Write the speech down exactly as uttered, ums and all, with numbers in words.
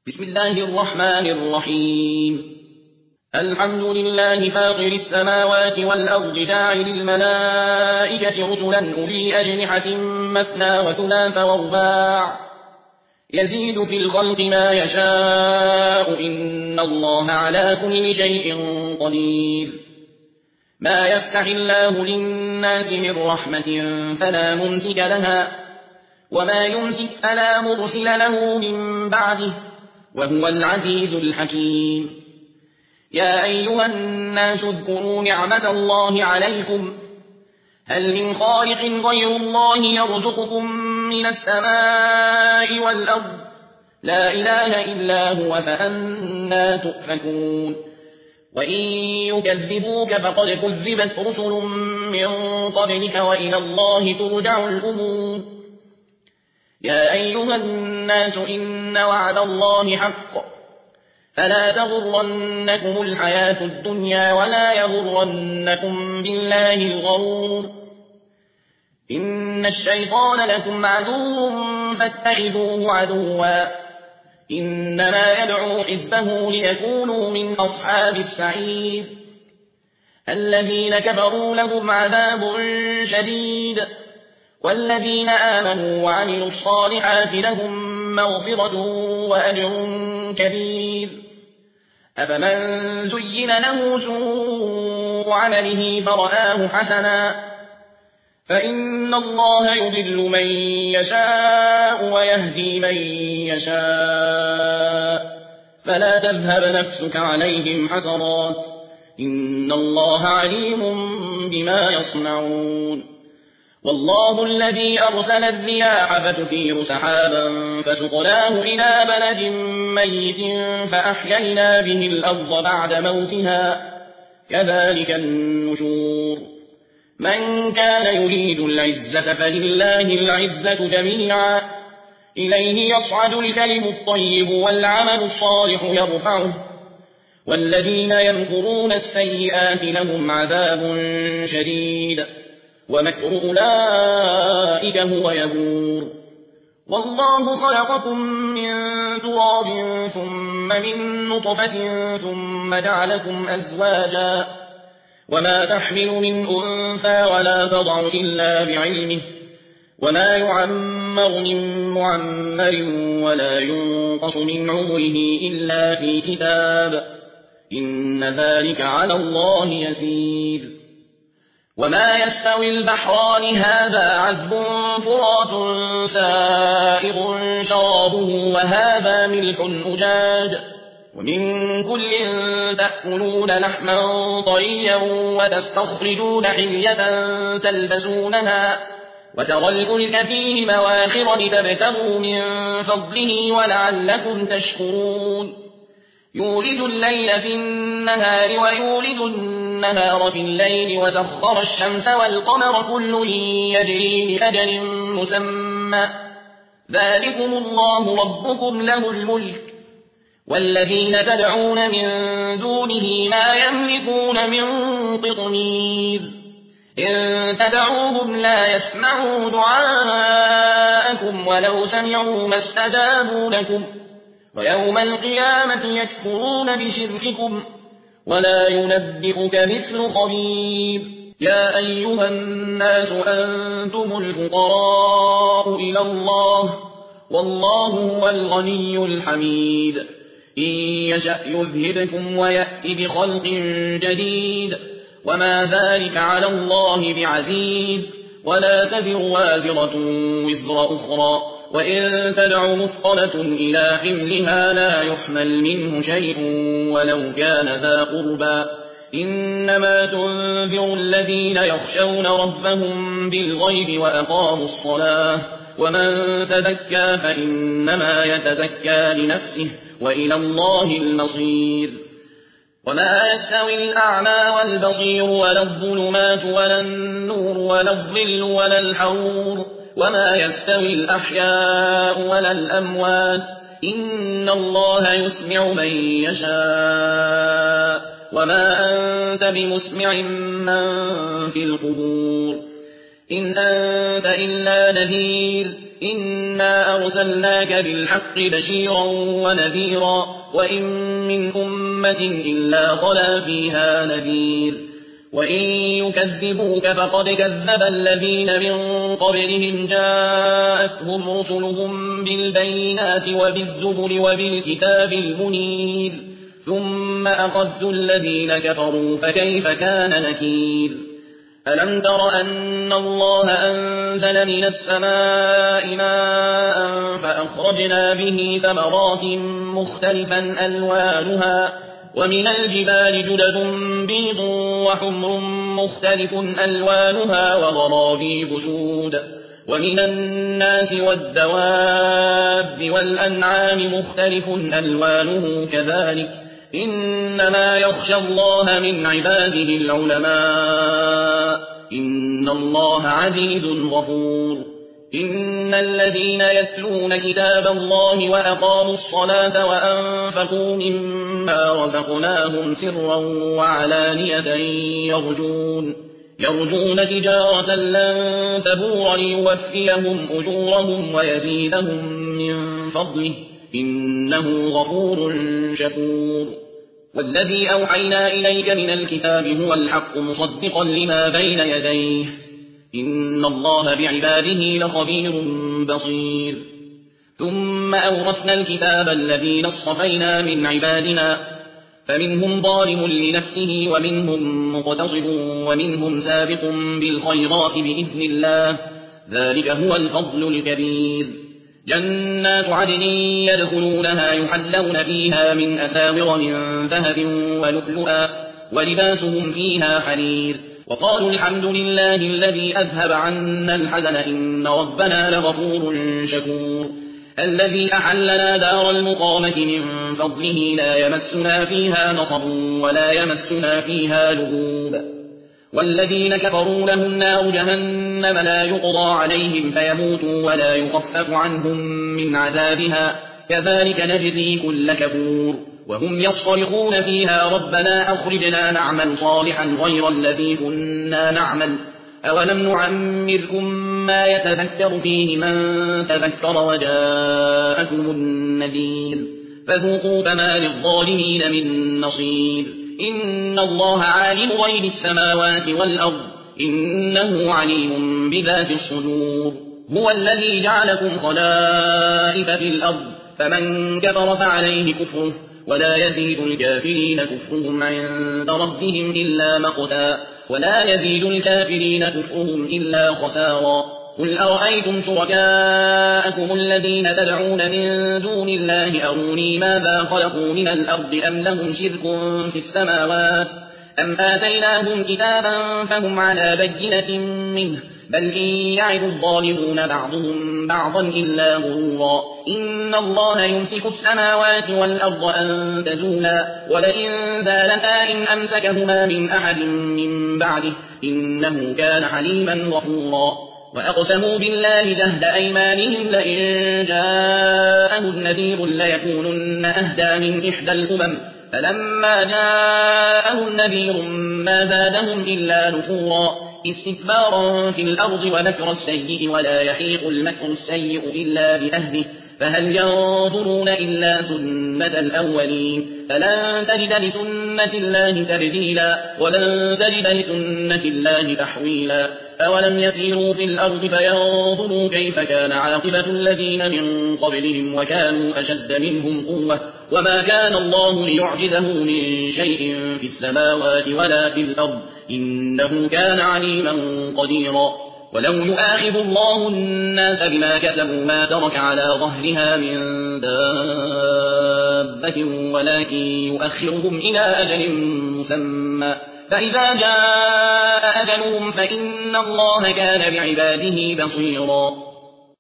بسم الله الرحمن الرحيم الحمد لله فاطر السماوات والأرض جاعل الملائكة رسلا أولي أجنحة مثنى وثلاث ورباع يزيد في الخلق ما يشاء إن الله على كل شيء قدير ما يفتح الله للناس من رحمة فلا ممسك لها وما يمسك فلا مرسل له من بعده وهو العزيز الحكيم يا أيها الناس اذكروا نعمة الله عليكم هل من خالق غير الله يرزقكم من السماء والأرض لا إله إلا هو فأنى تؤفكون وإن يكذبوك فقد كذبت رسل من قبلك وإلى الله ترجع الأمور يا أيها الناس إن وعد الله حق فلا تغرنكم الحياة الدنيا ولا يغرنكم بالله الغرور إن الشيطان لكم عدو فاتخذوه عدوا إنما يدعو حزبه ليكونوا من أصحاب السعير الذين كفروا لهم عذاب شديد والذين آمنوا وعملوا الصالحات لهم مغفرة وأجر كبير أفمن زين له سوء عمله فرآه حسنا فإن الله يضل من يشاء ويهدي من يشاء فلا تذهب نفسك عليهم حسرات إن الله عليم بما يصنعون والله الذي أرسل الرياح فتثير سحابا فسقناه إلى بلد ميت فأحيينا به الأرض بعد موتها كذلك النشور من كان يريد العزة فلله العزة جميعا إليه يصعد الكلم الطيب والعمل الصالح يرفعه والذين يمكرون السيئات لهم عذاب شديد ومكر أولئك هو يبور والله خلقكم من تراب ثم من نطفة ثم جعلكم أزواجا وما تحمل من أنثى ولا تضع إلا بعلمه وما يعمر من معمر ولا ينقص من عمره إلا في كتاب إن ذلك على الله يسير وما يستوي البحران هذا عذب فرات سائغ شرابه وهذا ملح أجاج ومن كل تأكلون لحما طريا وتستخرجون حلية تلبسونها وترى الفلك فيه مواخر لتبتغوا من فضله ولعلكم تشكرون يولج الليل في النهار ويولج النهار في الليل وسخر الشمس والقمر كل يجري لأجل مسمى ذلكم الله ربكم له الملك والذين تدعون من دونه ما يملكون من قطمير إن تدعوهم لا يسمعوا دعاءكم ولو سمعوا ما استجابوا لكم ويوم القيامة يكفرون بشرككم ولا ينبئك مثل خبير يا أيها الناس أنتم الفقراء إلى الله والله هو الغني الحميد إن يشأ يذهبكم ويأتي بخلق جديد وما ذلك على الله بعزيز ولا تزر وازرة وزر أخرى وإن تدع مثقلة إلى حملها لا يحمل منه شيء ولو كان ذا قربى إنما تنذر الذين يخشون ربهم بالغيب وأقاموا الصلاة ومن تزكى فإنما يتزكى لنفسه وإلى الله المصير وما يستوي الأعمى والبصير ولا الظلمات ولا النور ولا الظل ولا الحرور وما يستوي الأحياء ولا الأموات إن الله يسمع من يشاء وما أنت بمسمع من في القبور إن أنت إلا نذير إنا أرسلناك بالحق بشيرا ونذيرا وإن من أمة إلا خلا فيها نذير وإن يكذبوك فقد كذب الذين من قبلهم جاءتهم رسلهم بالبينات وبالزبر وبالكتاب المنير ثم أخذت الذين كفروا فكيف كان نكير ألم تر أن الله أنزل من السماء ماء فأخرجنا به ثمرات مختلفا ألوانها ومن الجبال جدد بيض وحمر مختلف ألوانها وغرابيب سود ومن الناس والدواب والأنعام مختلف ألوانه كذلك إنما يخشى الله من عباده العلماء إن الله عزيز غفور إن الذين يتلون كتاب الله وأقاموا الصلاة وأنفقوا مما رزقناهم سرا وعلانية يرجون, يرجون تجارة لن تبور ليوفيهم أجورهم ويزيدهم من فضله إنه غفور شكور والذي أوحينا إليك من الكتاب هو الحق مصدقا لما بين يديه إن الله بعباده لخبير بصير ثم أورثنا الكتاب الذين اصطفينا من عبادنا فمنهم ظالم لنفسه ومنهم مقتصد ومنهم سابق بالخيرات بإذن الله ذلك هو الفضل الكبير جنات عدن يدخلونها يحلون فيها من أساور من ذهب ولؤلؤا ولباسهم فيها حرير وقالوا الحمد لله الذي أذهب عنا الحزن إن ربنا لغفور شكور الذي أحلنا دار المقامة من فضله لا يمسنا فيها نصب ولا يمسنا فيها لغوب والذين كفروا لهم نار جهنم لا يقضى عليهم فيموتوا ولا يخفف عنهم من عذابها كذلك نجزي كل كفور وهم يصطرخون فيها ربنا أخرجنا نعمل صالحا غير الذي كنا نعمل أولم نعمركم ما يتذكر فيه من تذكر وجاءكم النذير فذوقوا فما للظالمين من نصير إن الله عالم غيب السماوات والأرض إنه عليم بذات الصدور هو الذي جعلكم خلائف في الأرض فمن كفر فعليه كفره ولا يزيد الكافرين كفرهم عند ربهم إلا مقتا ولا يزيد الكافرين كفرهم إلا خسارا قل أرأيتم شركاءكم الذين تدعون من دون الله أروني ماذا خلقوا من الأرض أم لهم شرك في السماوات أم آتيناهم كتابا فهم على بينة منه بل إن يعد الظالمون بعضهم بعضا إلا غرورا إن الله يمسك السماوات والأرض أن تزولا ولئن زالتا إن أمسكهما من أحد من بعده إنه كان حليما غفورا وأقسموا بالله جهد أيمانهم لئن جاءهم نذير ليكونن أهدى من إحدى الأمم فلما جاءهم نذير ما زادهم إلا نفورا استكبارا في الأرض ومكر السيء ولا يحيق المكر السيء إلا بأهله فهل ينظرون إلا سنة الأولين فلن تجد لسنة الله تبديلا ولن تجد لسنة الله تحويلا أولم يسيروا في الأرض فينظروا كيف كان عاقبة الذين من قبلهم وكانوا أشد منهم قوة وما كان الله ليعجزه من شيء في السماوات ولا في الأرض إنه كان عليما قديرا ولو يؤاخذ الله الناس بما كسبوا ما ترك على ظهرها من دابة ولكن يؤخرهم إلى أجل مسمى فإذا جاء أجلهم فإن الله كان بعباده بصيرا